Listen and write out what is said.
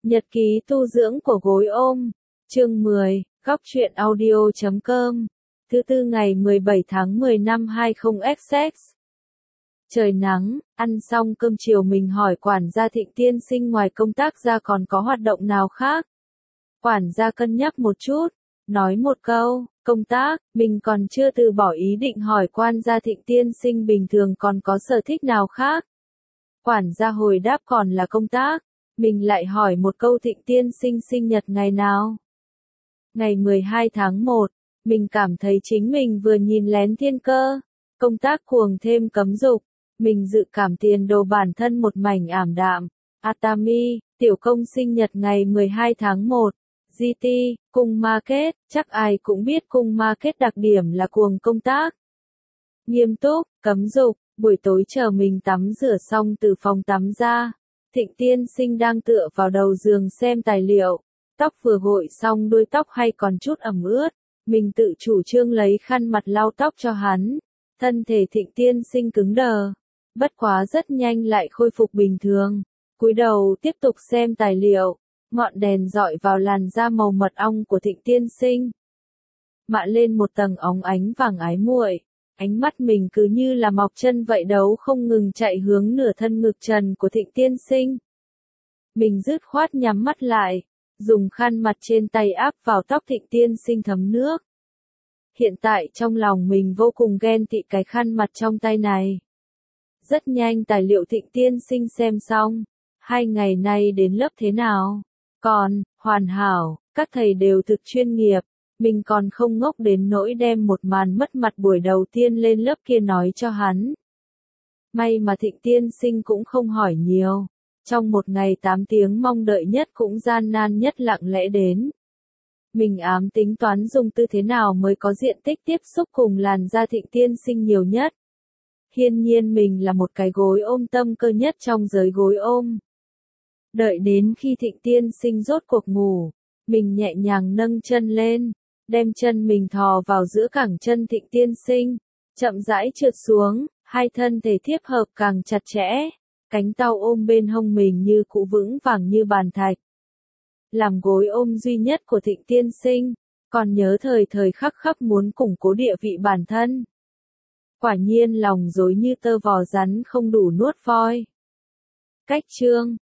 Nhật ký tu dưỡng của gối ôm. Chương 10, góc truyện audio.com. Thứ tư ngày 17 tháng 10 năm 20XX. Trời nắng, ăn xong cơm chiều mình hỏi quản gia Thịnh tiên sinh ngoài công tác ra còn có hoạt động nào khác. Quản gia cân nhắc một chút, nói một câu, công tác, mình còn chưa từ bỏ ý định hỏi quản gia Thịnh tiên sinh bình thường còn có sở thích nào khác. Quản gia hồi đáp còn là công tác. Mình lại hỏi một câu Thịnh tiên sinh sinh nhật ngày nào? Ngày 12 tháng 1, mình cảm thấy chính mình vừa nhìn lén thiên cơ. Công tác cuồng thêm cấm dục. Mình dự cảm tiền đồ bản thân một mảnh ảm đạm. Atami, tiểu công sinh nhật ngày 12 tháng 1. GT, cung market, chắc ai cũng biết cung market đặc điểm là cuồng công tác. Nghiêm túc, cấm dục, buổi tối chờ mình tắm rửa xong từ phòng tắm ra. Thịnh tiên sinh đang tựa vào đầu giường xem tài liệu, tóc vừa gội xong đuôi tóc hay còn chút ẩm ướt, mình tự chủ trương lấy khăn mặt lau tóc cho hắn. Thân thể Thịnh tiên sinh cứng đờ, bất quá rất nhanh lại khôi phục bình thường, cúi đầu tiếp tục xem tài liệu, ngọn đèn dọi vào làn da màu mật ong của Thịnh tiên sinh. Mạ lên một tầng óng ánh vàng ái muội. Ánh mắt mình cứ như là mọc chân vậy đấu không ngừng chạy hướng nửa thân ngực trần của Thịnh tiên sinh. Mình dứt khoát nhắm mắt lại, dùng khăn mặt trên tay áp vào tóc Thịnh tiên sinh thấm nước. Hiện tại trong lòng mình vô cùng ghen tị cái khăn mặt trong tay này. Rất nhanh tài liệu Thịnh tiên sinh xem xong. 2 ngày nay đến lớp thế nào? Còn, hoàn hảo, các thầy đều thực chuyên nghiệp. Mình còn không ngốc đến nỗi đem một màn mất mặt buổi đầu tiên lên lớp kia nói cho hắn. May mà Thịnh tiên sinh cũng không hỏi nhiều. Trong một ngày 8 tiếng mong đợi nhất cũng gian nan nhất lặng lẽ đến. Mình ám tính toán dùng tư thế nào mới có diện tích tiếp xúc cùng làn da Thịnh tiên sinh nhiều nhất. Hiển nhiên mình là một cái gối ôm tâm cơ nhất trong giới gối ôm. Đợi đến khi Thịnh tiên sinh rốt cuộc ngủ, mình nhẹ nhàng nâng chân lên. Đem chân mình thò vào giữa cẳng chân Thịnh tiên sinh, chậm rãi trượt xuống, hai thân thể tiếp hợp càng chặt chẽ, cánh tao ôm bên hông mình như cũ vững vàng như bàn thạch. Làm gối ôm duy nhất của Thịnh tiên sinh, còn nhớ thời khắc khắc muốn củng cố địa vị bản thân. Quả nhiên lòng dối như tơ vò rắn không đủ nuốt voi. Cách chương